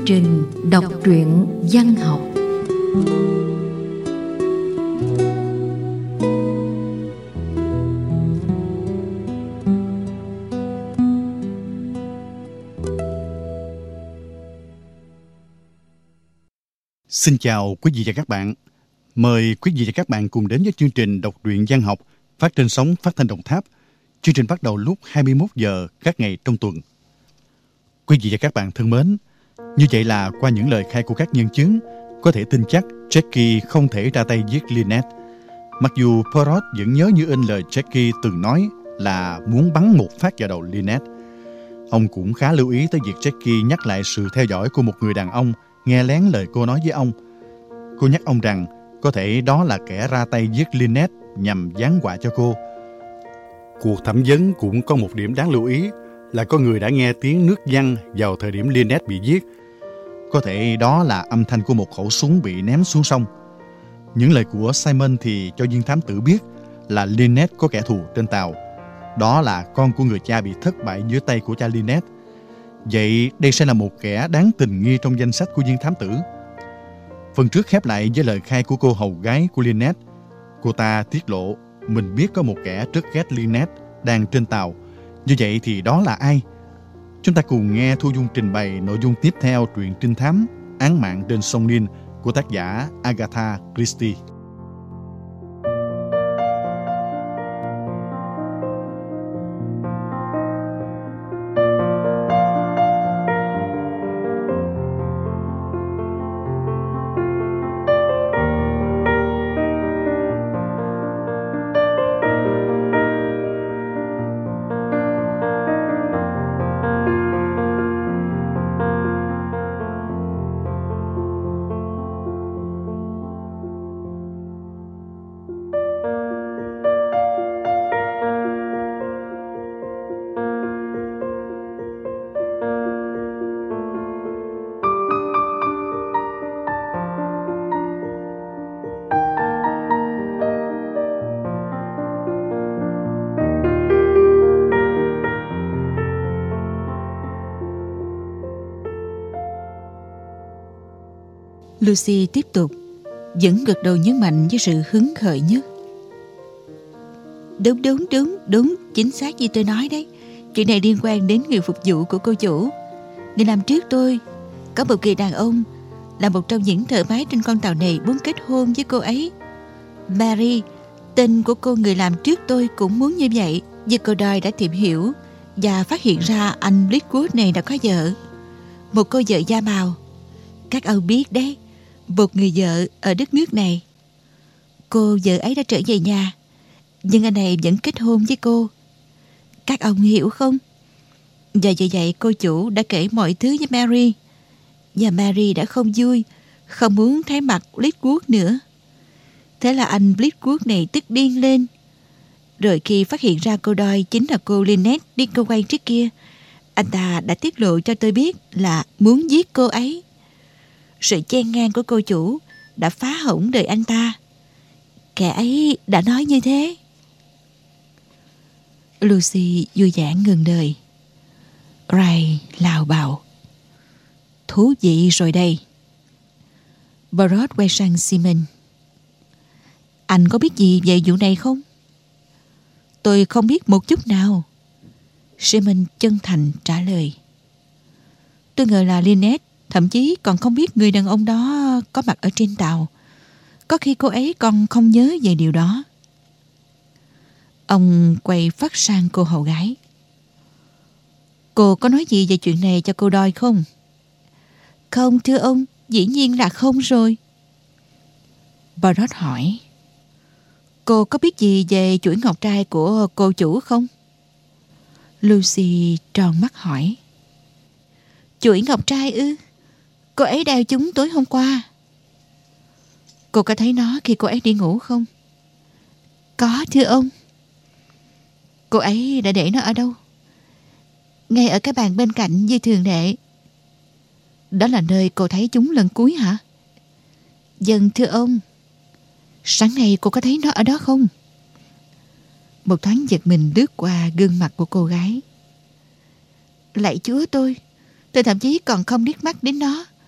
trình đọc truyện văn học. Xin chào quý vị và các bạn. Mời quý vị và các bạn cùng đến với chương trình đọc truyện văn học phát trên sóng Phát thanh Đồng Tháp. Chương trình bắt đầu lúc 21 giờ các ngày trong tuần. Quý vị và các bạn thân mến, như vậy là qua những lời khai của các nhân chứng, có thể tin chắc Jackie không thể ra tay giết Lynette. Mặc dù Poirot vẫn nhớ như in lời Jackie từng nói là muốn bắn một phát vào đầu Lynette. Ông cũng khá lưu ý tới việc Jackie nhắc lại sự theo dõi của một người đàn ông nghe lén lời cô nói với ông. Cô nhắc ông rằng có thể đó là kẻ ra tay giết Lynette nhằm giáng họa cho cô. Cuộc thẩm vấn cũng có một điểm đáng lưu ý là có người đã nghe tiếng nước văng vào thời điểm Lynette bị giết. Có thể đó là âm thanh của một khẩu súng bị ném xuống sông. Những lời của Simon thì cho viên thám tử biết là Lynette có kẻ thù trên tàu. Đó là con của người cha bị thất bại dưới tay của cha Lynette. Vậy đây sẽ là một kẻ đáng tình nghi trong danh sách của viên thám tử. Phần trước khép lại với lời khai của cô hầu gái của Lynette. Cô ta tiết lộ mình biết có một kẻ rất ghét Lynette đang trên tàu. Như vậy thì đó là ai? Chúng ta cùng nghe Thu Dung trình bày nội dung tiếp theo truyện trinh thám Án mạng trên sông Nin của tác giả Agatha Christie. Lucy tiếp tục, vẫn gật đầu nhấn mạnh với sự hứng khởi nhất. Đúng, chính xác như tôi nói đấy. Chuyện này liên quan đến người phục vụ của cô chủ. Người làm trước tôi có một người đàn ông là một trong những thợ máy trên con tàu này muốn kết hôn với cô ấy. Mary, tên của cô người làm trước tôi cũng muốn như vậy. Nhưng cô Doyle đã tìm hiểu và phát hiện ra anh Blackwood này đã có vợ, một cô vợ da màu. Các ông biết đấy, một người vợ ở đất nước này. Cô vợ ấy đã trở về nhà, nhưng anh này vẫn kết hôn với cô. Các ông hiểu không? Và vì vậy cô chủ đã kể mọi thứ với Mary. Và Mary đã không vui, không muốn thấy mặt Blackwood nữa. Thế là anh Blackwood này tức điên lên. Rồi khi phát hiện ra cô Doyle chính là cô Lynette đi cơ quan trước kia, anh ta đã tiết lộ cho tôi biết là muốn giết cô ấy. Sự chen ngang của cô chủ đã phá hỏng đời anh ta. Kẻ ấy đã nói như thế. Lucy vui vẻ ngừng lời. Ray lào bào. Thú vị rồi đây. Poirot quay sang Simon. Anh có biết gì về vụ này không? Tôi không biết một chút nào. Simon chân thành trả lời. Tôi ngờ là Lynette thậm chí còn không biết người đàn ông đó có mặt ở trên tàu. Có khi cô ấy còn không nhớ về điều đó. Ông quay phát sang cô hầu gái. Cô có nói gì về chuyện này cho cô Doyle không? Không thưa ông, dĩ nhiên là không rồi. Poirot hỏi. Cô có biết gì về chuỗi ngọc trai của cô chủ không? Lucy tròn mắt hỏi. Chuỗi ngọc trai ư? Cô ấy đeo chúng tối hôm qua. Cô có thấy nó khi cô ấy đi ngủ không? Có thưa ông. Cô ấy đã để nó ở đâu? Ngay ở cái bàn bên cạnh như thường lệ. Đó là nơi cô thấy chúng lần cuối hả? Vâng thưa ông. Sáng nay cô có thấy nó ở đó không? Một thoáng giật mình lướt qua gương mặt của cô gái. Lạy Chúa tôi thậm chí còn không liếc mắt đến nó.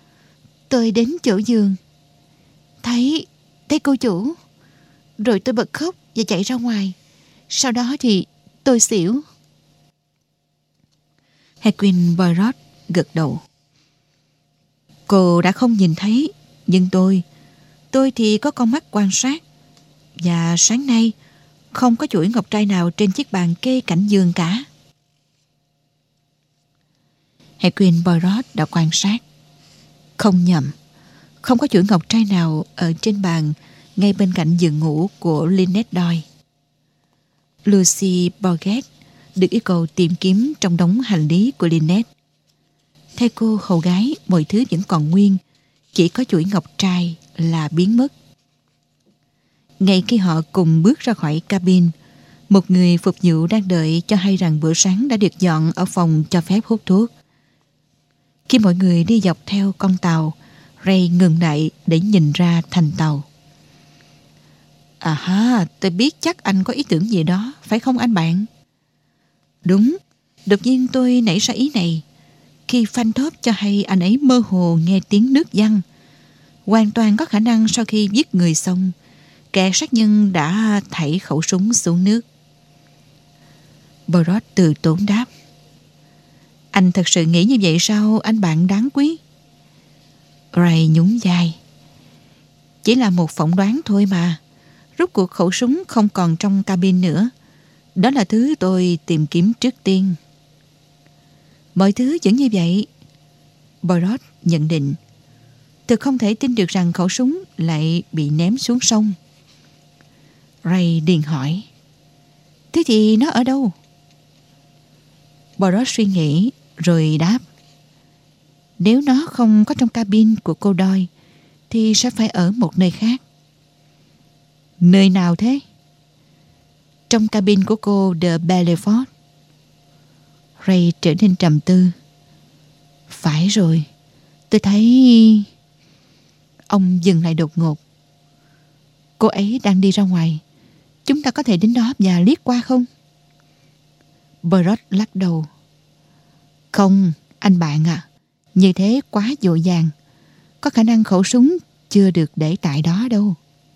Tôi đến chỗ giường, thấy cô chủ. Rồi tôi bật khóc và chạy ra ngoài. Sau đó thì tôi xỉu. Hercule Poirot gật đầu. Cô đã không nhìn thấy, nhưng tôi thì có con mắt quan sát. Và sáng nay không có chuỗi ngọc trai nào trên chiếc bàn kê cạnh giường cả. Hercule Poirot đã quan sát. Không nhầm, không có chuỗi ngọc trai nào ở trên bàn ngay bên cạnh giường ngủ của Lynette Doyle. Lucy Borget được yêu cầu tìm kiếm trong đống hành lý của Lynette. Theo cô hầu gái, mọi thứ vẫn còn nguyên, chỉ có chuỗi ngọc trai là biến mất. Ngay khi họ cùng bước ra khỏi cabin, một người phục vụ đang đợi cho hay rằng bữa sáng đã được dọn ở phòng cho phép hút thuốc. Khi mọi người đi dọc theo con tàu, Ray ngừng lại để nhìn ra thành tàu. À ha, tôi biết chắc anh có ý tưởng gì đó, phải không anh bạn? Đúng, đột nhiên tôi nảy ra ý này khi phanh thóp cho hay anh ấy mơ hồ nghe tiếng nước văng. Hoàn toàn có khả năng sau khi giết người xong, kẻ sát nhân đã thảy khẩu súng xuống nước. Poirot từ tốn đáp. Anh thật sự nghĩ như vậy sao, anh bạn đáng quý? Ray nhún vai. Chỉ là một phỏng đoán thôi mà. Rốt cuộc khẩu súng không còn trong cabin nữa. Đó là thứ tôi tìm kiếm trước tiên. Mọi thứ vẫn như vậy. Poirot nhận định. Tôi không thể tin được rằng khẩu súng lại bị ném xuống sông. Ray liền hỏi. Thế thì nó ở đâu? Poirot suy nghĩ rồi đáp. Nếu nó không có trong cabin của cô Doyle thì sẽ phải ở một nơi khác. Nơi nào thế? Trong cabin của cô de Belfort. Ray trở nên trầm tư. Phải rồi, tôi thấy... Ông dừng lại đột ngột. Cô ấy đang đi ra ngoài. Chúng ta có thể đến đó và liếc qua không? Poirot lắc đầu. Không, anh bạn à. Như thế quá vội vàng. Có khả năng khẩu súng chưa được để tại đó đâu.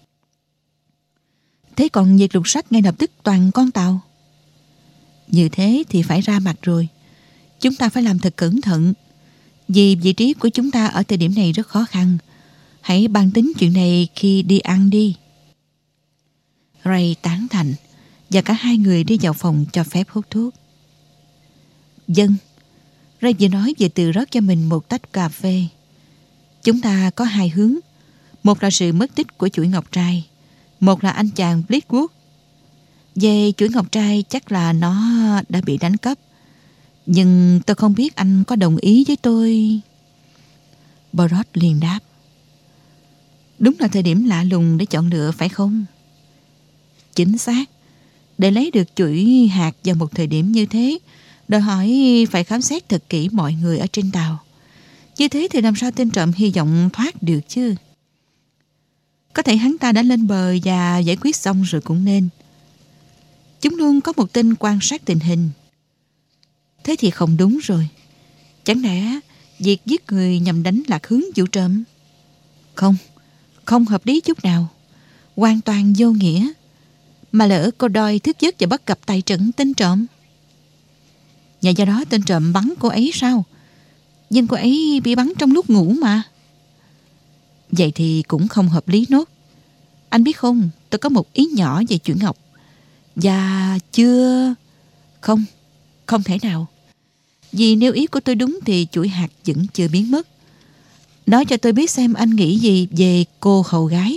Thế còn việc lục soát ngay lập tức toàn con tàu? Như thế thì phải ra mặt rồi. Chúng ta phải làm thật cẩn thận. Vì vị trí của chúng ta ở thời điểm này rất khó khăn. Hãy bàn tính chuyện này khi đi ăn đi. Ray tán thành và cả hai người đi vào phòng cho phép hút thuốc. Vâng. Ray vừa nói vừa tự rót cho mình một tách cà phê. Chúng ta có hai hướng. Một là sự mất tích của chuỗi ngọc trai. Một là anh chàng Fleetwood. Về chuỗi ngọc trai chắc là nó đã bị đánh cắp. Nhưng tôi không biết anh có đồng ý với tôi. Poirot liền đáp. Đúng là thời điểm lạ lùng để chọn lựa phải không? Chính xác. Để lấy được chuỗi hạt vào một thời điểm như thế, đòi hỏi phải khám xét thật kỹ mọi người ở trên tàu. Như thế thì làm sao tên trộm hy vọng thoát được chứ? Có thể hắn ta đã lên bờ và giải quyết xong rồi cũng nên. Chúng luôn có một tên quan sát tình hình. Thế thì không đúng rồi. Chẳng lẽ việc giết người nhằm đánh lạc hướng vụ trộm? Không hợp lý chút nào. Hoàn toàn vô nghĩa. Mà lỡ cô Doyle thức giấc và bắt gặp tay trận tên trộm. Và do đó tên trộm bắn cô ấy sao? Nhưng cô ấy bị bắn trong lúc ngủ mà. Vậy thì cũng không hợp lý nốt. Anh biết không, tôi có một ý nhỏ về chuyện Ngọc. Và chưa... Không thể nào. Vì nếu ý của tôi đúng thì chuỗi hạt vẫn chưa biến mất. Nói cho tôi biết xem anh nghĩ gì về cô hầu gái.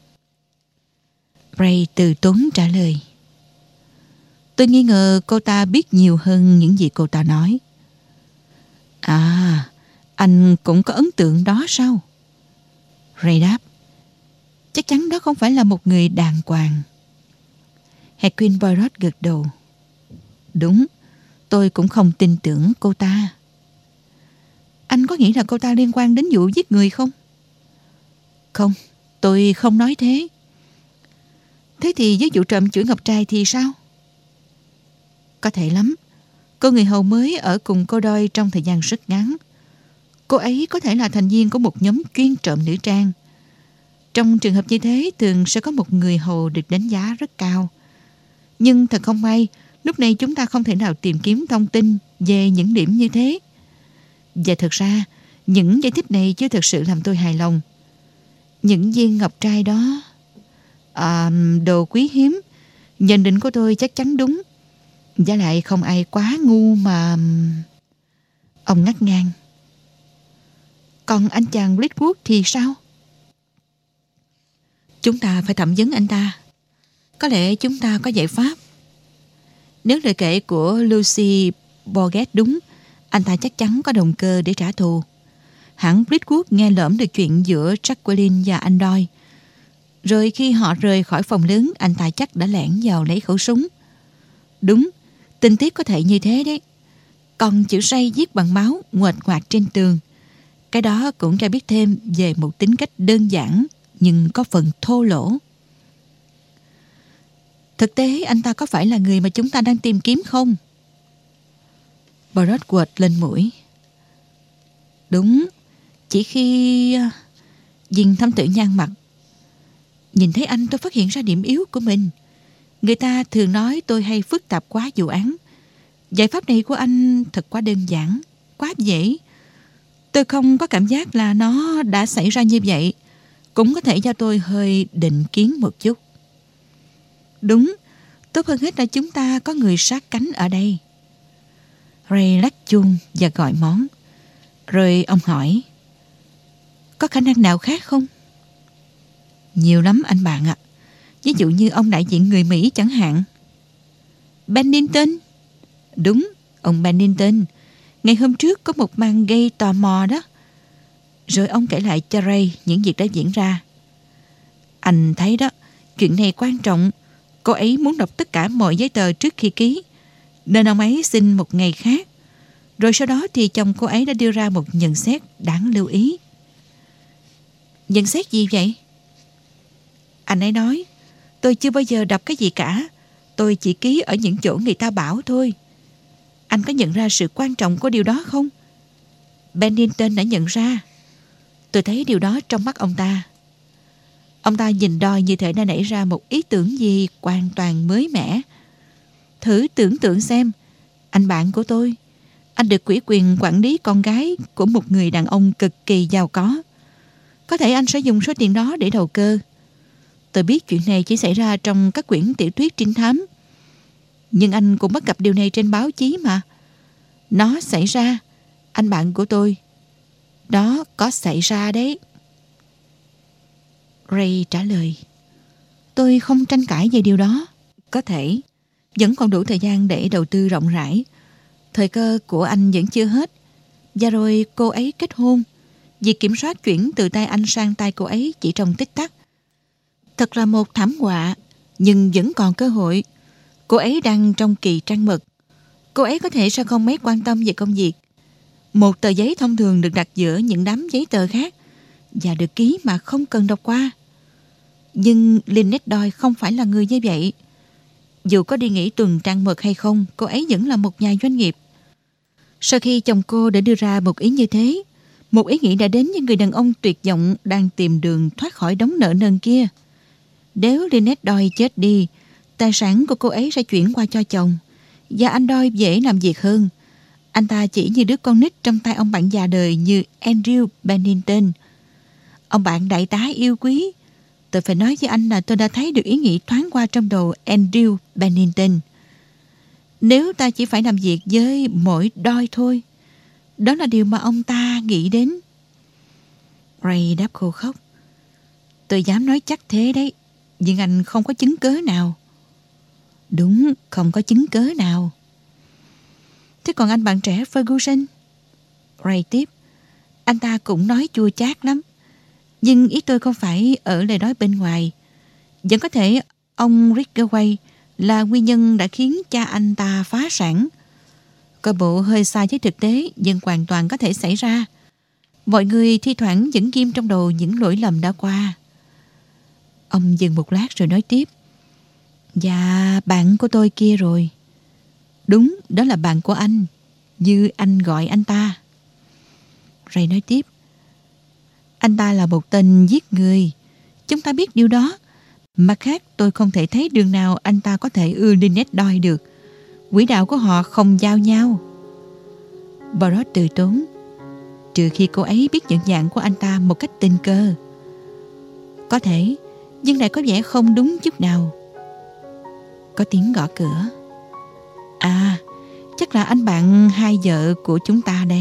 Ray từ tốn trả lời. Tôi nghi ngờ cô ta biết nhiều hơn những gì cô ta nói. À, anh cũng có ấn tượng đó sao? Ray đáp. Chắc chắn đó không phải là một người đàng hoàng. Hercule Poirot gật đầu. Đúng, tôi cũng không tin tưởng cô ta. Anh có nghĩ là cô ta liên quan đến vụ giết người không? Không, tôi không nói thế. Thế thì với vụ trộm chuỗi ngọc trai thì sao? Có thể lắm. Cô người hầu mới ở cùng cô Doyle trong thời gian rất ngắn. Cô ấy có thể là thành viên của một nhóm chuyên trộm nữ trang. Trong trường hợp như thế, thường sẽ có một người hầu được đánh giá rất cao. Nhưng thật không may, lúc này chúng ta không thể nào tìm kiếm thông tin về những điểm như thế. Và thật ra, những giải thích này chưa thực sự làm tôi hài lòng. Những viên ngọc trai đó... đồ quý hiếm. Nhận định của tôi chắc chắn đúng. Và lại không ai quá ngu mà... Ông ngắt ngang. Còn anh chàng Blackwood thì sao? Chúng ta phải thẩm vấn anh ta. Có lẽ chúng ta có giải pháp. Nếu lời kể của Lucy Borget đúng, anh ta chắc chắn có động cơ để trả thù. Hẳn Blackwood nghe lỡm được chuyện giữa Jacqueline và anh Doyle. Rồi khi họ rời khỏi phòng lớn, anh ta chắc đã lẻn vào lấy khẩu súng. Đúng, tình tiết có thể như thế đấy. Còn chữ say viết bằng máu nguệch ngoạc trên tường, cái đó cũng cho biết thêm về một tính cách đơn giản nhưng có phần thô lỗ. Thực tế anh ta có phải là người mà chúng ta đang tìm kiếm không? Broadwood lên mũi. Đúng, chỉ khi... Dinh thám tử nhăn mặt. Nhìn thấy anh tôi phát hiện ra điểm yếu của mình. Người ta thường nói tôi hay phức tạp quá vụ án. Giải pháp này của anh thật quá đơn giản, quá dễ. Tôi không có cảm giác là nó đã xảy ra như vậy. Cũng có thể do tôi hơi định kiến một chút. Đúng, tốt hơn hết là chúng ta có người sát cánh ở đây. Ray lắc chuông và gọi món. Rồi ông hỏi, có khả năng nào khác không? Nhiều lắm anh bạn ạ. Ví dụ như ông đại diện người Mỹ chẳng hạn. Bennington. Đúng, ông Bennington. Ngày hôm trước có một màn gây tò mò đó. Rồi ông kể lại cho Ray những việc đã diễn ra. Anh thấy đó, chuyện này quan trọng. Cô ấy muốn đọc tất cả mọi giấy tờ trước khi ký, nên ông ấy xin một ngày khác. Rồi sau đó thì chồng cô ấy đã đưa ra một nhận xét đáng lưu ý. Nhận xét gì vậy? Anh ấy nói, tôi chưa bao giờ đọc cái gì cả. Tôi chỉ ký ở những chỗ người ta bảo thôi. Anh có nhận ra sự quan trọng của điều đó không? Bennington đã nhận ra. Tôi thấy điều đó trong mắt ông ta. Ông ta nhìn Doyle như thể đã nảy ra một ý tưởng gì hoàn toàn mới mẻ. Thử tưởng tượng xem, anh bạn của tôi, anh được ủy quyền quản lý con gái của một người đàn ông cực kỳ giàu có. Có thể anh sẽ dùng số tiền đó để đầu cơ. Tôi biết chuyện này chỉ xảy ra trong các quyển tiểu thuyết trinh thám. Nhưng anh cũng bắt gặp điều này trên báo chí mà. Nó xảy ra, anh bạn của tôi. Đó có xảy ra đấy. Ray trả lời. Tôi không tranh cãi về điều đó. Có thể. Vẫn còn đủ thời gian để đầu tư rộng rãi. Thời cơ của anh vẫn chưa hết. Và rồi cô ấy kết hôn. Việc kiểm soát chuyển từ tay anh sang tay cô ấy chỉ trong tích tắc. Thật là một thảm họa. Nhưng vẫn còn cơ hội. Cô ấy đang trong kỳ trăng mật. Cô ấy có thể sẽ không mấy quan tâm về công việc. Một tờ giấy thông thường được đặt giữa những đám giấy tờ khác và được ký mà không cần đọc qua. Nhưng Lynette Doyle không phải là người như vậy. Dù có đi nghỉ tuần trăng mật hay không, cô ấy vẫn là một nhà doanh nghiệp. Sau khi chồng cô đã đưa ra một ý như thế, một ý nghĩ đã đến với người đàn ông tuyệt vọng đang tìm đường thoát khỏi đống nợ nần kia. Nếu Lynette Doyle chết đi, tài sản của cô ấy sẽ chuyển qua cho chồng, và anh Doyle dễ làm việc hơn. Anh ta chỉ như đứa con nít trong tay ông bạn già đời như Andrew Bennington. Ông bạn đại tá yêu quý, tôi phải nói với anh là tôi đã thấy được ý nghĩ thoáng qua trong đầu Andrew Bennington. Nếu ta chỉ phải làm việc với mỗi Doyle thôi, đó là điều mà ông ta nghĩ đến. Ray đáp khô khóc. Tôi dám nói chắc thế đấy, nhưng anh không có chứng cớ nào. Đúng, không có chứng cớ nào. Thế còn anh bạn trẻ Ferguson? Ray tiếp. Anh ta cũng nói chua chát lắm. Nhưng ý tôi không phải ở lời nói bên ngoài. Vẫn có thể ông Ridgway là nguyên nhân đã khiến cha anh ta phá sản. Coi bộ hơi xa với thực tế, nhưng hoàn toàn có thể xảy ra. Mọi người thi thoảng vẫn ghim trong đầu những lỗi lầm đã qua. Ông dừng một lát rồi nói tiếp. Và bạn của tôi kia rồi. Đúng, đó là bạn của anh, như anh gọi anh ta. Ray nói tiếp. Anh ta là một tên giết người. Chúng ta biết điều đó. Mặt khác, tôi không thể thấy đường nào anh ta có thể ưa Lynette Doyle được. Quỹ đạo của họ không giao nhau. Poirot từ tốn. Trừ khi cô ấy biết nhận dạng của anh ta một cách tình cờ. Có thể, nhưng lại có vẻ không đúng chút nào. Có tiếng gõ cửa. À, chắc là anh bạn hai vợ của chúng ta đây.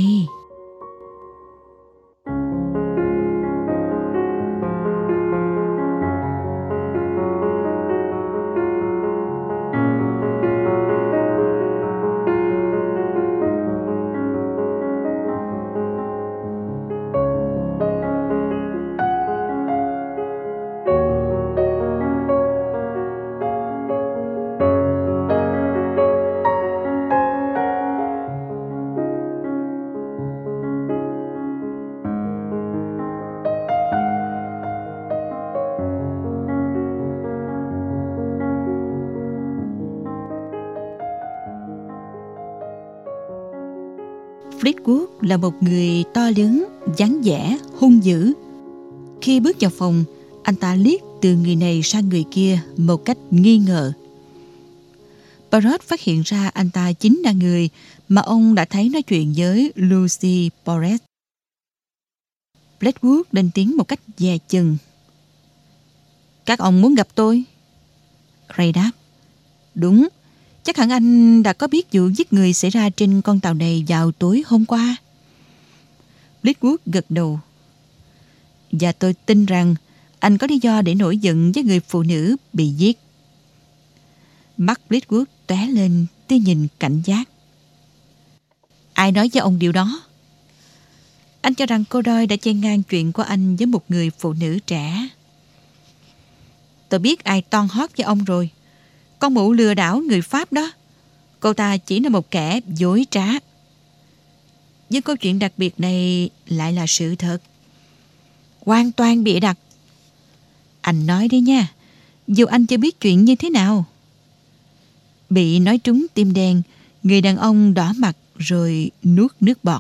Fleetwood là một người to lớn, dáng vẻ, hung dữ. Khi bước vào phòng, anh ta liếc từ người này sang người kia một cách nghi ngờ. Poirot phát hiện ra anh ta chính là người mà ông đã thấy nói chuyện với Lucy Porres. Fleetwood lên tiếng một cách dè chừng. Các ông muốn gặp tôi? Ray đáp. Đúng. Chắc hẳn anh đã có biết vụ giết người xảy ra trên con tàu này vào tối hôm qua. Fleetwood gật đầu. Và tôi tin rằng anh có lý do để nổi giận với người phụ nữ bị giết. Mắt Fleetwood tóe lên tia nhìn cảnh giác. Ai nói với ông điều đó? Anh cho rằng cô Doyle đã chen ngang chuyện của anh với một người phụ nữ trẻ. Tôi biết ai toan hót với ông rồi. Con mụ lừa đảo người Pháp đó. Cô ta chỉ là một kẻ dối trá. Nhưng câu chuyện đặc biệt này lại là sự thật. Hoàn toàn bịa đặt. Anh nói đi nha. Dù anh chưa biết chuyện như thế nào. Bị nói trúng tim đen, người đàn ông đỏ mặt rồi nuốt nước bọt.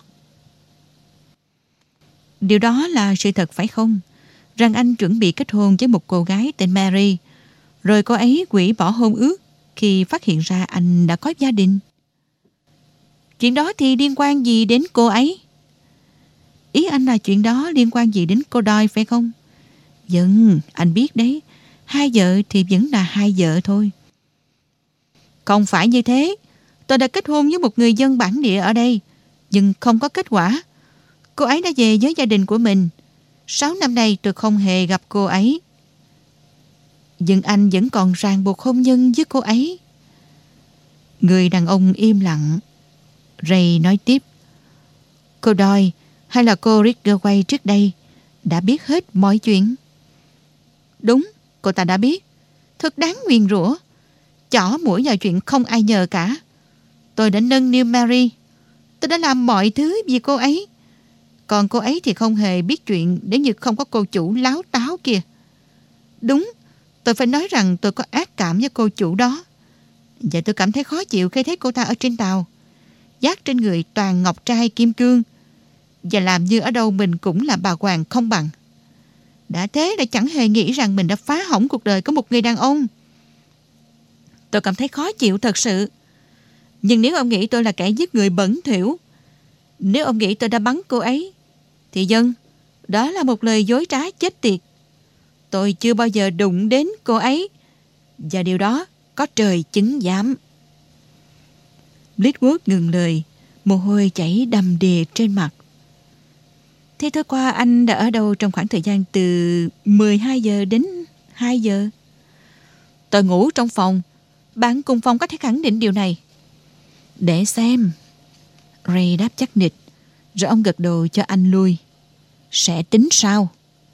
Điều đó là sự thật phải không? Rằng anh chuẩn bị kết hôn với một cô gái tên Mary, rồi cô ấy hủy bỏ hôn ước khi phát hiện ra anh đã có gia đình. Chuyện đó thì liên quan gì đến cô ấy? Ý anh là chuyện đó liên quan gì đến cô Doyle phải không? Vâng, anh biết đấy. Hai vợ thì vẫn là hai vợ thôi. Không phải như thế. Tôi đã kết hôn với một người dân bản địa ở đây, nhưng không có kết quả. Cô ấy đã về với gia đình của mình. 6 năm nay tôi không hề gặp cô ấy. Nhưng anh vẫn còn ràng buộc hôn nhân với cô ấy. Người đàn ông im lặng. Ray nói tiếp. Cô Doyle hay là cô Ridgway trước đây đã biết hết mọi chuyện. Đúng, cô ta đã biết. Thật đáng nguyền rủa. Chỏ mũi vào chuyện không ai nhờ cả. Tôi đã nâng niu Mary. Tôi đã làm mọi thứ vì cô ấy. Còn cô ấy thì không hề biết chuyện nếu như không có cô chủ láo táo kia. Đúng, tôi phải nói rằng tôi có ác cảm với cô chủ đó. Và tôi cảm thấy khó chịu khi thấy cô ta ở trên tàu, vác trên người toàn ngọc trai kim cương, và làm như ở đâu mình cũng là bà hoàng không bằng. Đã thế đã chẳng hề nghĩ rằng mình đã phá hỏng cuộc đời của một người đàn ông. Tôi cảm thấy khó chịu thật sự. Nhưng nếu ông nghĩ tôi là kẻ giết người bẩn thỉu, nếu ông nghĩ tôi đã bắn cô ấy, thì dân, đó là một lời dối trá chết tiệt. Tôi chưa bao giờ đụng đến cô ấy, và điều đó có trời chứng giám. Fleetwood ngừng lời, mồ hôi chảy đầm đìa trên mặt. Thế tối qua anh đã ở đâu trong khoảng thời gian từ 12 giờ đến 2 giờ? Tôi ngủ trong phòng. Bạn cùng phòng có thể khẳng định điều này. Để xem. Ray đáp chắc nịch, rồi ông gật đầu cho anh lui. Sẽ tính sau.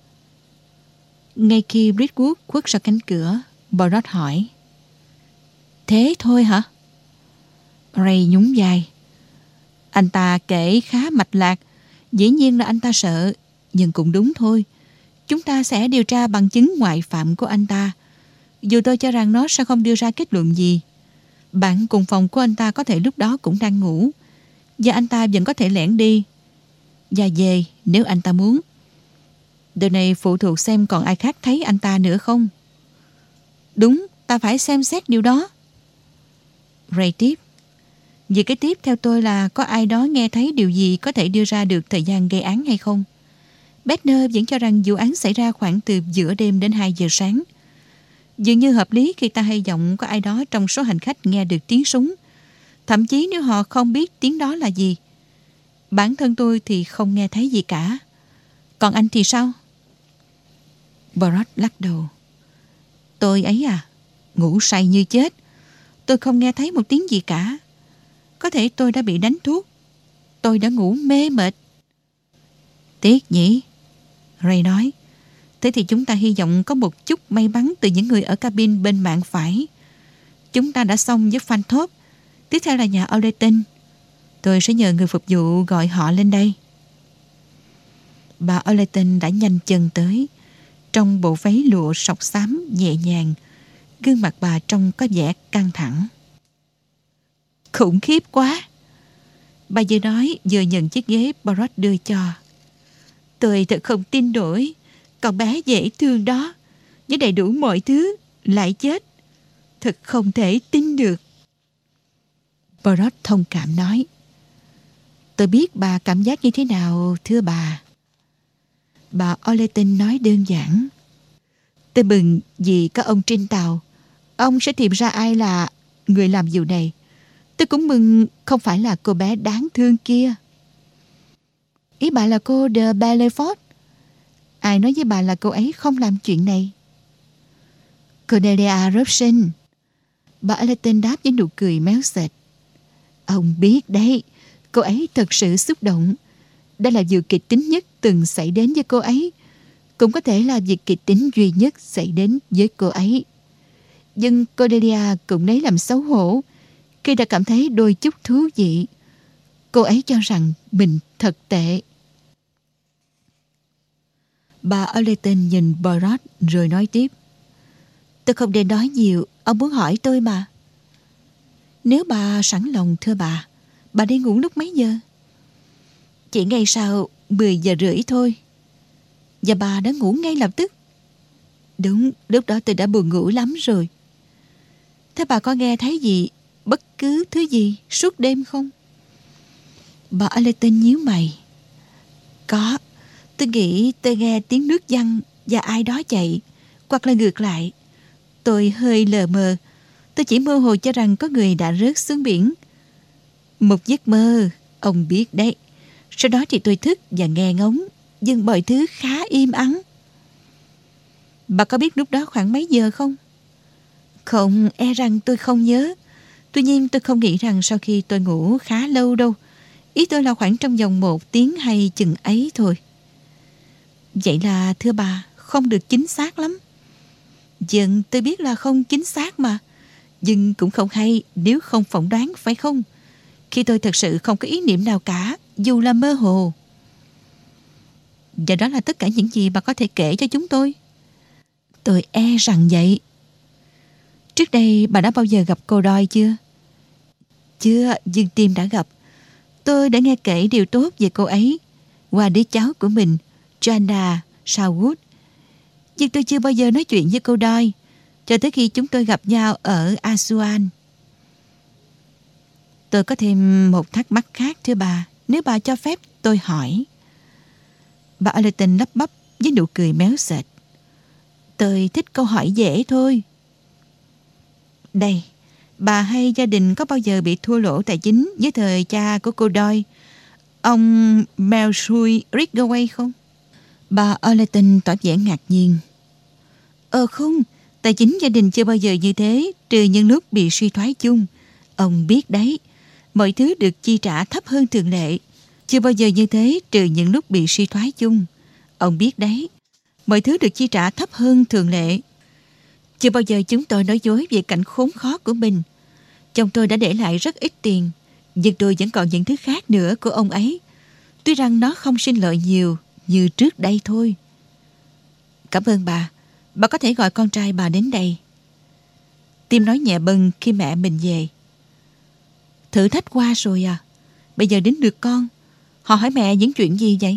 Ngay khi Fleetwood khuất ra cánh cửa, Poirot hỏi. Thế thôi hả? Ray nhún vai. Anh ta kể khá mạch lạc. Dĩ nhiên là anh ta sợ, nhưng cũng đúng thôi. Chúng ta sẽ điều tra bằng chứng ngoại phạm của anh ta. Dù tôi cho rằng nó sẽ không đưa ra kết luận gì. Bạn cùng phòng của anh ta có thể lúc đó cũng đang ngủ, và anh ta vẫn có thể lẻn đi. và về nếu anh ta muốn. Điều này phụ thuộc xem còn ai khác thấy anh ta nữa không. Đúng, ta phải xem xét điều đó. Ray tiếp. Vì cái tiếp theo tôi là có ai đó nghe thấy điều gì có thể đưa ra được thời gian gây án hay không? Bethner vẫn cho rằng vụ án xảy ra khoảng từ giữa đêm đến 2 giờ sáng. Dường như hợp lý khi ta hay giọng có ai đó trong số hành khách nghe được tiếng súng, thậm chí nếu họ không biết tiếng đó là gì. Bản thân tôi thì không nghe thấy gì cả. Còn anh thì sao? Barrett lắc đầu. Tôi ấy à, ngủ say như chết. Tôi không nghe thấy một tiếng gì cả. Có thể tôi đã bị đánh thuốc. Tôi đã ngủ mê mệt. Tiếc nhỉ? Ray nói. Thế thì chúng ta hy vọng có một chút may mắn từ những người ở cabin bên mạn phải. Chúng ta đã xong với Fanthorpe. Tiếp theo là nhà Allerton. Tôi sẽ nhờ người phục vụ gọi họ lên đây. Bà Allerton đã nhanh chân tới. Trong bộ váy lụa sọc xám nhẹ nhàng, gương mặt bà trông có vẻ căng thẳng. Khủng khiếp quá! Bà vừa nói vừa nhận chiếc ghế Barrett đưa cho. Tôi thật không tin nổi. Con bé dễ thương đó, với đầy đủ mọi thứ, lại chết. Thật không thể tin được. Barrett thông cảm nói. Tôi biết bà cảm giác như thế nào, thưa bà. Bà Allerton nói đơn giản. Tôi mừng vì có ông trên tàu. Ông sẽ tìm ra ai là người làm vụ này. Tôi cũng mừng không phải là cô bé đáng thương kia. Ý bà là cô de Belfort. Ai nói với bà là cô ấy không làm chuyện này? Cornelia Robson. Bà Allerton đáp với nụ cười méo sệt. Ông biết đấy, cô ấy thật sự xúc động. Đây là vụ kịch tính nhất từng xảy đến với cô ấy. Cũng có thể là việc kịch tính duy nhất xảy đến với cô ấy. Nhưng Cornelia cũng lấy làm xấu hổ khi đã cảm thấy đôi chút thú vị. Cô ấy cho rằng mình thật tệ. Bà Allerton nhìn Barrett rồi nói tiếp. Tôi không nên nói nhiều, ông muốn hỏi tôi mà. Nếu bà sẵn lòng thưa bà đi ngủ lúc mấy giờ? Chỉ ngay sau 10 giờ rưỡi thôi. Và bà đã ngủ ngay lập tức? Đúng, lúc đó tôi đã buồn ngủ lắm rồi. Thế bà có nghe thấy gì, bất cứ thứ gì suốt đêm không? Bà Allerton nhíu mày. Có, tôi nghĩ tôi nghe tiếng nước văng và ai đó chạy, hoặc là ngược lại. Tôi hơi lờ mờ. Tôi chỉ mơ hồ cho rằng có người đã rớt xuống biển. Một giấc mơ, ông biết đấy. Sau đó thì tôi thức và nghe ngóng, nhưng mọi thứ khá im ắng. Bà có biết lúc đó khoảng mấy giờ không? Không, e rằng tôi không nhớ. Tuy nhiên tôi không nghĩ rằng sau khi tôi ngủ khá lâu đâu. Ý tôi là khoảng trong vòng 1 tiếng hay chừng ấy thôi. Vậy là thưa bà, không được chính xác lắm. Dần tôi biết là không chính xác mà. Nhưng cũng không hay nếu không phỏng đoán, phải không? Khi tôi thật sự không có ý niệm nào cả, dù là mơ hồ. Và đó là tất cả những gì bà có thể kể cho chúng tôi. Tôi e rằng vậy. Trước đây bà đã bao giờ gặp cô Doyle chưa? Chưa, nhưng Tim đã gặp. Tôi đã nghe kể điều tốt về cô ấy qua đứa cháu của mình, Joanna Southwood. Nhưng tôi chưa bao giờ nói chuyện với cô Doyle cho tới khi chúng tôi gặp nhau ở Asuan. Tôi có thêm một thắc mắc khác thưa bà, nếu bà cho phép tôi hỏi. Bà Allerton lắp bắp với nụ cười méo sệt. Tôi thích câu hỏi dễ thôi. Đây, bà hay gia đình có bao giờ bị thua lỗ tài chính với thời cha của cô Doyle, ông Melchury Ridgway không? Bà Allerton tỏ vẻ ngạc nhiên. Không, tài chính gia đình chưa bao giờ như thế, trừ những lúc bị suy thoái chung. Ông biết đấy, mọi thứ được chi trả thấp hơn thường lệ. Chưa bao giờ như thế, trừ những lúc bị suy thoái chung. Ông biết đấy, mọi thứ được chi trả thấp hơn thường lệ. Chưa bao giờ chúng tôi nói dối về cảnh khốn khó của mình. Chồng tôi đã để lại rất ít tiền, nhưng tôi vẫn còn những thứ khác nữa của ông ấy. Tuy rằng nó không sinh lợi nhiều như trước đây thôi. Cảm ơn bà. Bà có thể gọi con trai bà đến đây. Tim nói nhẹ bâng khi mẹ mình về. Thử thách qua rồi à? Bây giờ đến lượt con. Họ hỏi mẹ những chuyện gì vậy?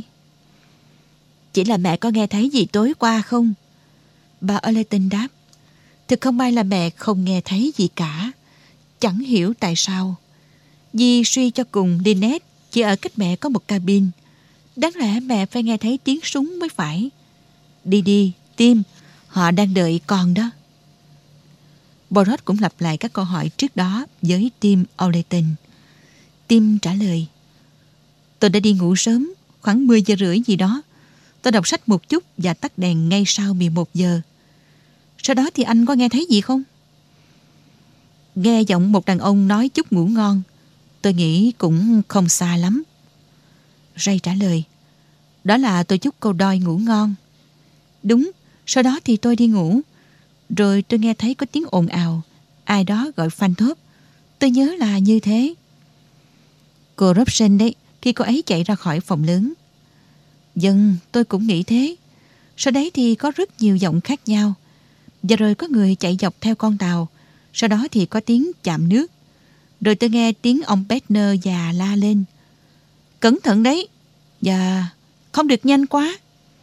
Chỉ là mẹ có nghe thấy gì tối qua không? Bà Allerton đáp. Thực không may là mẹ không nghe thấy gì cả. Chẳng hiểu tại sao. Vì suy cho cùng Lynette chỉ ở cách mẹ có một cabin. Đáng lẽ mẹ phải nghe thấy tiếng súng mới phải. Đi, Tim, họ đang đợi con đó. Boros cũng lặp lại các câu hỏi trước đó với Tim Allerton. Tim trả lời. Tôi đã đi ngủ sớm, khoảng 10 giờ rưỡi gì đó. Tôi đọc sách một chút và tắt đèn ngay sau 11 giờ. Sau đó thì anh có nghe thấy gì không? Nghe giọng một đàn ông nói chúc ngủ ngon. Tôi nghĩ cũng không xa lắm. Ray trả lời. Đó là tôi chúc cô Doyle ngủ ngon. Đúng, sau đó thì tôi đi ngủ. Rồi tôi nghe thấy có tiếng ồn ào. Ai đó gọi phanh thóp. Tôi nhớ là như thế. Cô Robson đấy, khi cô ấy chạy ra khỏi phòng lớn. Vâng, tôi cũng nghĩ thế. Sau đấy thì có rất nhiều giọng khác nhau. Và rồi có người chạy dọc theo con tàu. Sau đó thì có tiếng chạm nước. Rồi tôi nghe tiếng ông Petner già la lên. Cẩn thận đấy. Và không được nhanh quá.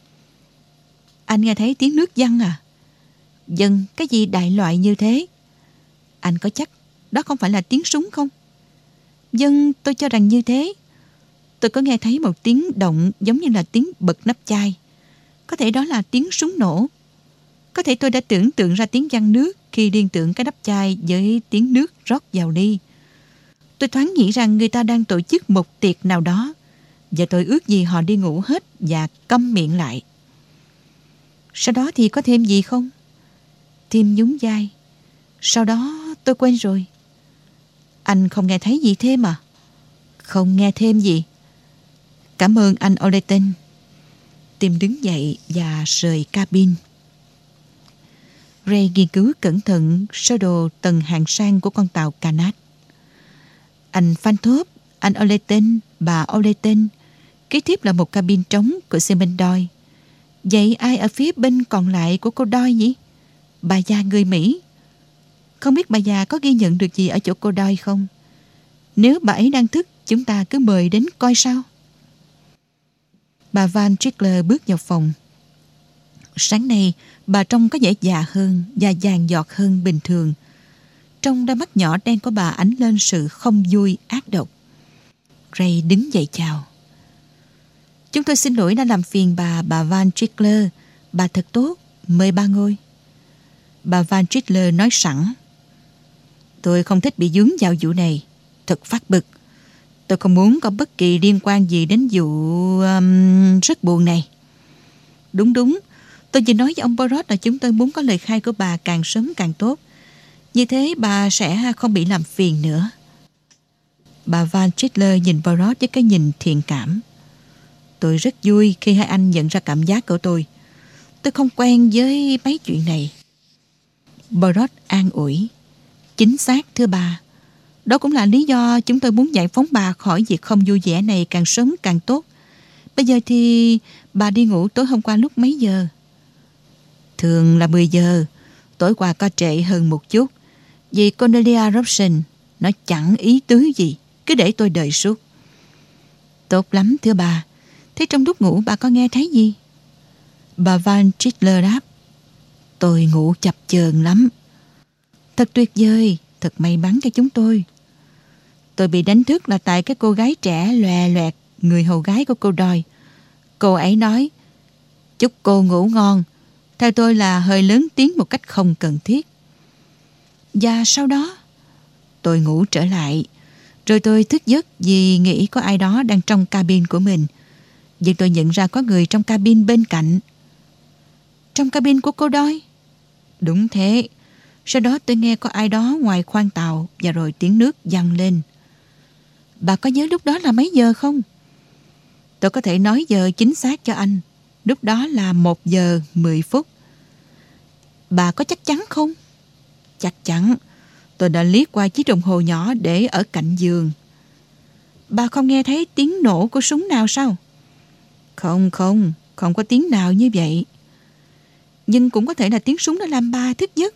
Anh nghe thấy tiếng nước văng à? Vâng, cái gì đại loại như thế? Anh có chắc đó không phải là tiếng súng không? Vâng, tôi cho rằng như thế. Tôi có nghe thấy một tiếng động giống như là tiếng bật nắp chai. Có thể đó là tiếng súng nổ. Có thể tôi đã tưởng tượng ra tiếng văng nước khi liên tưởng cái nắp chai với tiếng nước rót vào ly. Tôi thoáng nghĩ rằng người ta đang tổ chức một tiệc nào đó. Và tôi ước gì họ đi ngủ hết và câm miệng lại. Sau đó thì có thêm gì không? Tim nhún vai. Sau đó tôi quên rồi. Anh không nghe thấy gì thêm à? Không nghe thêm gì. Cảm ơn anh Allerton. Tim đứng dậy và rời cabin. Ray nghiên cứu cẩn thận sơ đồ tầng hạng sang của con tàu Canad. Anh Fanthorpe, anh Allerton, bà Allerton. Kế tiếp là một cabin trống của Seaman Doyle. Vậy ai ở phía bên còn lại của cô Doyle nhỉ? Bà già người Mỹ. Không biết bà già có ghi nhận được gì ở chỗ cô Doyle không? Nếu bà ấy đang thức, chúng ta cứ mời đến coi sao. Bà Van Trickler bước vào phòng. Sáng nay, bà trông có vẻ già hơn và vàng giọt hơn bình thường. Trong đôi mắt nhỏ đen của bà ánh lên sự không vui ác độc. Ray đứng dậy chào. Chúng tôi xin lỗi đã làm phiền bà Van Trickler. Bà thật tốt, mời bà ngồi. Bà Van Trickler nói sẵn. Tôi không thích bị dướng vào vụ này. Thật phát bực. Tôi không muốn có bất kỳ liên quan gì đến vụ rất buồn này. Đúng. Tôi chỉ nói với ông Boros là chúng tôi muốn có lời khai của bà càng sớm càng tốt. Như thế bà sẽ không bị làm phiền nữa. Bà Van Trickler nhìn Boros với cái nhìn thiện cảm. Tôi rất vui khi hai anh nhận ra cảm giác của tôi. Tôi không quen với mấy chuyện này. Boros an ủi. Chính xác thưa bà. Đó cũng là lý do chúng tôi muốn giải phóng bà khỏi việc không vui vẻ này càng sớm càng tốt. Bây giờ thì bà đi ngủ tối hôm qua lúc mấy giờ? Thường là 10 giờ. Tối qua có trễ hơn một chút. Vì Cornelia Robson nó chẳng ý tứ gì. Cứ để tôi đợi suốt. Tốt lắm thưa bà. Thế trong lúc ngủ bà có nghe thấy gì? Bà Van Trickler đáp. Tôi ngủ chập chờn lắm. Thật tuyệt vời. Thật may mắn cho chúng tôi. Tôi bị đánh thức là tại cái cô gái trẻ lòe loẹt, người hầu gái của cô Doyle. Cô ấy nói chúc cô ngủ ngon. Theo tôi là hơi lớn tiếng một cách không cần thiết. Và sau đó tôi ngủ trở lại. Rồi tôi thức giấc vì nghĩ có ai đó đang trong cabin của mình. Nhưng tôi nhận ra có người trong cabin bên cạnh. Trong cabin của cô Doyle? Đúng thế. Sau đó tôi nghe có ai đó ngoài khoang tàu và rồi tiếng nước văng lên. Bà có nhớ lúc đó là mấy giờ không? Tôi có thể nói giờ chính xác cho anh. Lúc đó là 1 giờ 10 phút. Bà có chắc chắn không? Chắc chắn. Tôi đã liếc qua chiếc đồng hồ nhỏ để ở cạnh giường. Bà không nghe thấy tiếng nổ của súng nào sao? Không có tiếng nào như vậy. Nhưng cũng có thể là tiếng súng đã làm bà thức giấc.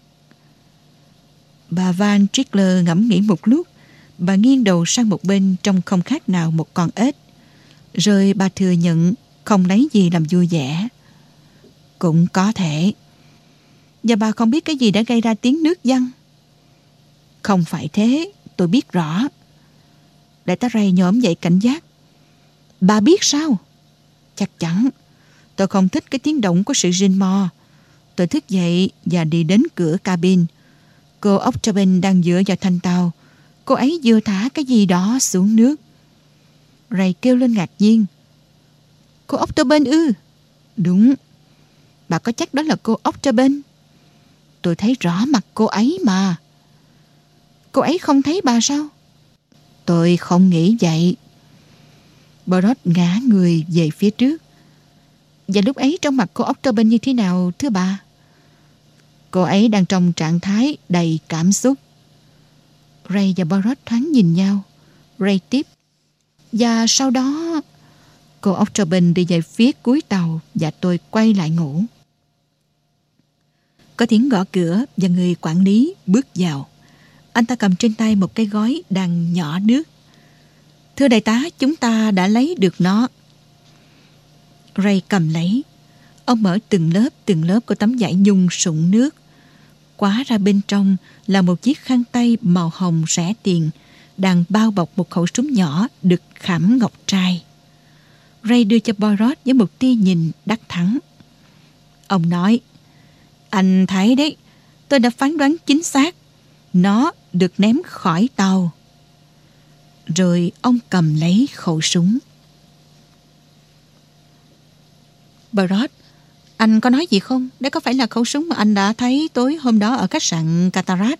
Bà Van Trickler ngẫm nghĩ một lúc. Bà nghiêng đầu sang một bên trông không khác nào một con ếch. Rồi bà thừa nhận không lấy gì làm vui vẻ. Cũng có thể. Và bà không biết cái gì đã gây ra tiếng nước văng. Không phải thế, tôi biết rõ. Đại tá Ray nhổm dậy cảnh giác. Bà biết sao? Chắc chắn. Tôi không thích cái tiếng động của sự rình mò. Tôi thức dậy và đi đến cửa cabin. Cô Octagon đang dựa vào thanh tàu. Cô ấy vừa thả cái gì đó xuống nước. Ray kêu lên ngạc nhiên. Cô Octagon ư? Đúng. Bà có chắc đó là cô Octagon? Tôi thấy rõ mặt cô ấy mà. Cô ấy không thấy bà sao? Tôi không nghĩ vậy. Barrot ngã người về phía trước. Và lúc ấy trong mặt cô Octagon như thế nào thưa bà? Cô ấy đang trong trạng thái đầy cảm xúc. Ray và Barrot thoáng nhìn nhau. Ray tiếp. Và sau đó cô Octagon đi về phía cuối tàu và tôi quay lại ngủ. Có tiếng gõ cửa và người quản lý bước vào. Anh ta cầm trên tay một cái gói đang nhỏ nước. Thưa đại tá, chúng ta đã lấy được nó. Ray cầm lấy. Ông mở từng lớp của tấm vải nhung sũng nước. Quá ra bên trong là một chiếc khăn tay màu hồng rẻ tiền đang bao bọc một khẩu súng nhỏ được khảm ngọc trai. Ray đưa cho Barrot với một tia nhìn đắc thắng. Ông nói, anh thấy đấy, tôi đã phán đoán chính xác. Nó được ném khỏi tàu. Rồi ông cầm lấy khẩu súng. Barrot, anh có nói gì không? Đấy có phải là khẩu súng mà anh đã thấy tối hôm đó ở khách sạn Cataract?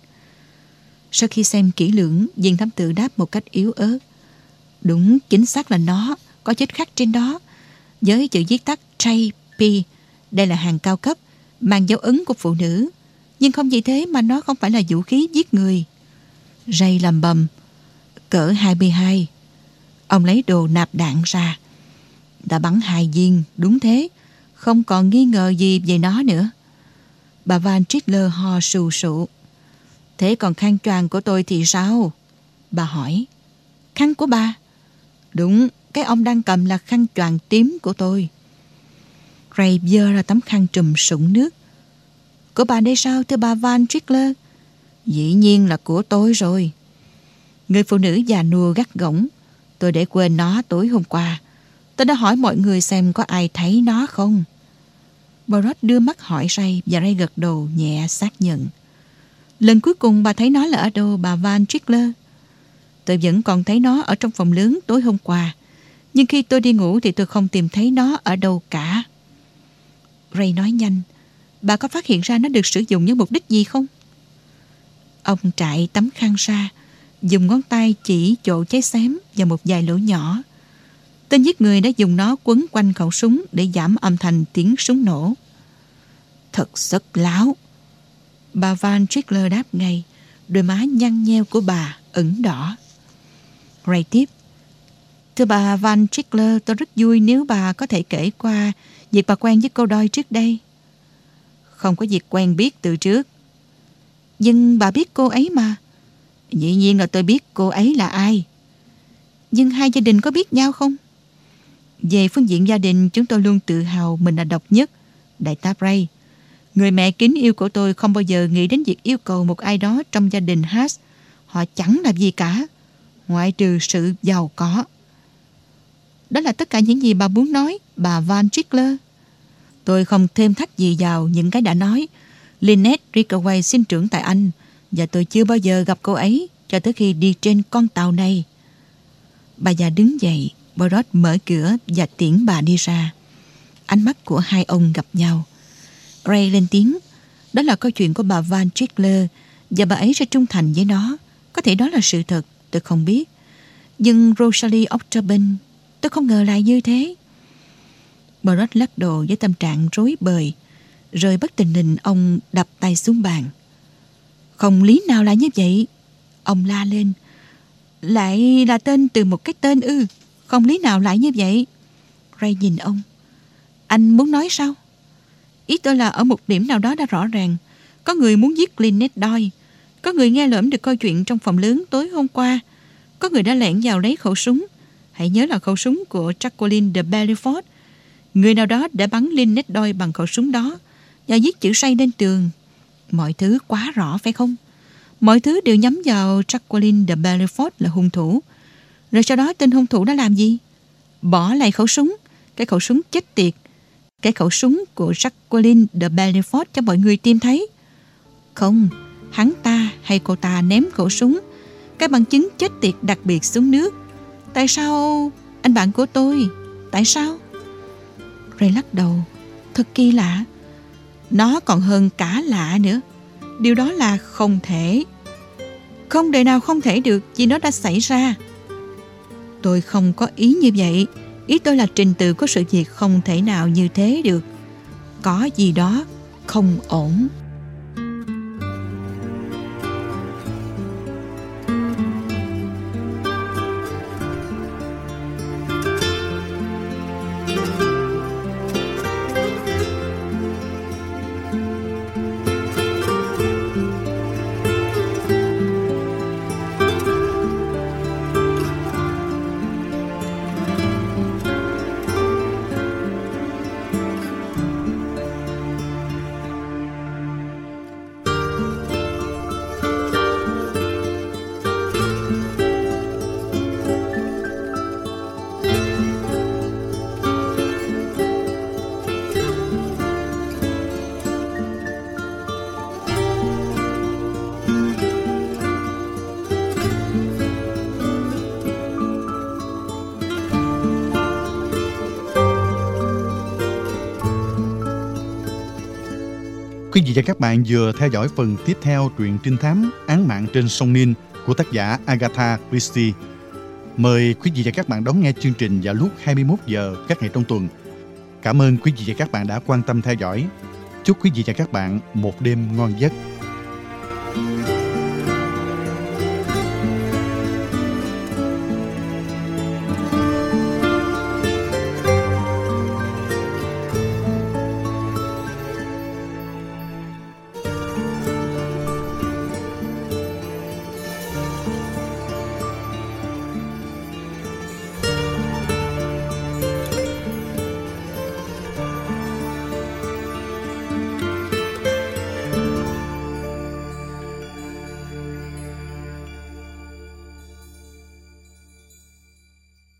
Sau khi xem kỹ lưỡng, viên thám tử đáp một cách yếu ớt. Đúng, chính xác là nó. Có chữ khắc trên đó với chữ viết tắt JP. Đây là hàng cao cấp, mang dấu ấn của phụ nữ. Nhưng không vì thế mà nó không phải là vũ khí giết người. Ray lầm bầm. Cỡ 22. Ông lấy đồ nạp đạn ra. Đã bắn 2 viên, đúng thế. Không còn nghi ngờ gì về nó nữa. Bà Van Trickler ho sù sụ. Thế còn khăn choàng của tôi thì sao? Bà hỏi. Khăn của bà? Đúng, cái ông đang cầm là khăn choàng tím của tôi. Ray giơ ra tấm khăn trùm sũng nước. Của bà đây sao thưa bà Van Trickler? Dĩ nhiên là của tôi rồi. Người phụ nữ già nua gắt gỏng. Tôi để quên nó tối hôm qua. Tôi đã hỏi mọi người xem có ai thấy nó không. Barrot đưa mắt hỏi Ray và Ray gật đầu nhẹ xác nhận. Lần cuối cùng bà thấy nó là ở đâu bà Van Trickler? Tôi vẫn còn thấy nó ở trong phòng lớn tối hôm qua. Nhưng khi tôi đi ngủ thì tôi không tìm thấy nó ở đâu cả. Ray nói nhanh. Bà có phát hiện ra nó được sử dụng với mục đích gì không? Ông trải tấm khăn ra, dùng ngón tay chỉ chỗ cháy xém và một vài lỗ nhỏ. Tên giết người đã dùng nó quấn quanh khẩu súng để giảm âm thanh tiếng súng nổ. Thật rất láo. Bà Van Trickler đáp ngay. Đôi má nhăn nheo của bà ửng đỏ. Ray tiếp. Thưa bà Van Trickler, tôi rất vui nếu bà có thể kể qua việc bà quen với cô Doyle trước đây. Không có việc quen biết từ trước. Nhưng bà biết cô ấy mà. Dĩ nhiên là tôi biết cô ấy là ai. Nhưng hai gia đình có biết nhau không? Về phương diện gia đình, chúng tôi luôn tự hào mình là độc nhất. Đại tá Ray, người mẹ kính yêu của tôi không bao giờ nghĩ đến việc yêu cầu một ai đó trong gia đình Haas. Họ chẳng làm gì cả, ngoại trừ sự giàu có. Đó là tất cả những gì bà muốn nói, bà Van Trickler. Tôi không thêm thắt gì vào những cái đã nói. Lynette Rickaway sinh trưởng tại Anh, và tôi chưa bao giờ gặp cô ấy cho tới khi đi trên con tàu này. Bà già đứng dậy. Barrot mở cửa và tiễn bà đi ra. Ánh mắt của hai ông gặp nhau. Ray lên tiếng. Đó là câu chuyện của bà Van Trickler, và bà ấy sẽ trung thành với nó. Có thể đó là sự thật, tôi không biết. Nhưng Rosalie Octagon, tôi không ngờ lại như thế. Barrot lắc đầu với tâm trạng rối bời. Rồi bất tình lình ông đập tay xuống bàn. Không lý nào lại như vậy. Ông la lên. Lại là tên từ một cái tên ư? Không lý nào lại như vậy. Ray nhìn ông. Anh muốn nói sao? Ý tôi là ở một điểm nào đó đã rõ ràng. Có người muốn giết Lynette Doyle. Có người nghe lỡm được câu chuyện trong phòng lớn tối hôm qua. Có người đã lẻn vào lấy khẩu súng. Hãy nhớ là khẩu súng của Jacqueline de Belfort. Người nào đó đã bắn Lynette Doyle bằng khẩu súng đó và viết chữ say lên tường. Mọi thứ quá rõ phải không? Mọi thứ đều nhắm vào Jacqueline de Belfort là hung thủ. Rồi sau đó tên hung thủ đã làm gì? Bỏ lại khẩu súng, cái khẩu súng chết tiệt, cái khẩu súng của Jacqueline de Belfort cho mọi người tìm thấy. Không, hắn ta hay cô ta ném khẩu súng, cái bằng chứng chết tiệt đặc biệt xuống nước. Tại sao, anh bạn của tôi? Tại sao? Ray lắc đầu. Thật kỳ lạ. Nó còn hơn cả lạ nữa. Điều đó là không thể. Không đời nào không thể được vì nó đã xảy ra. Tôi không có ý như vậy. Ý tôi là trình tự của sự việc không thể nào như thế được. Có gì đó không ổn. Quý vị và các bạn vừa theo dõi phần tiếp theo truyện trinh thám Án mạng trên sông Nin của tác giả Agatha Christie. Mời quý vị và các bạn đón nghe chương trình vào lúc 21 giờ các ngày trong tuần. Cảm ơn quý vị và các bạn đã quan tâm theo dõi. Chúc quý vị và các bạn một đêm ngon giấc.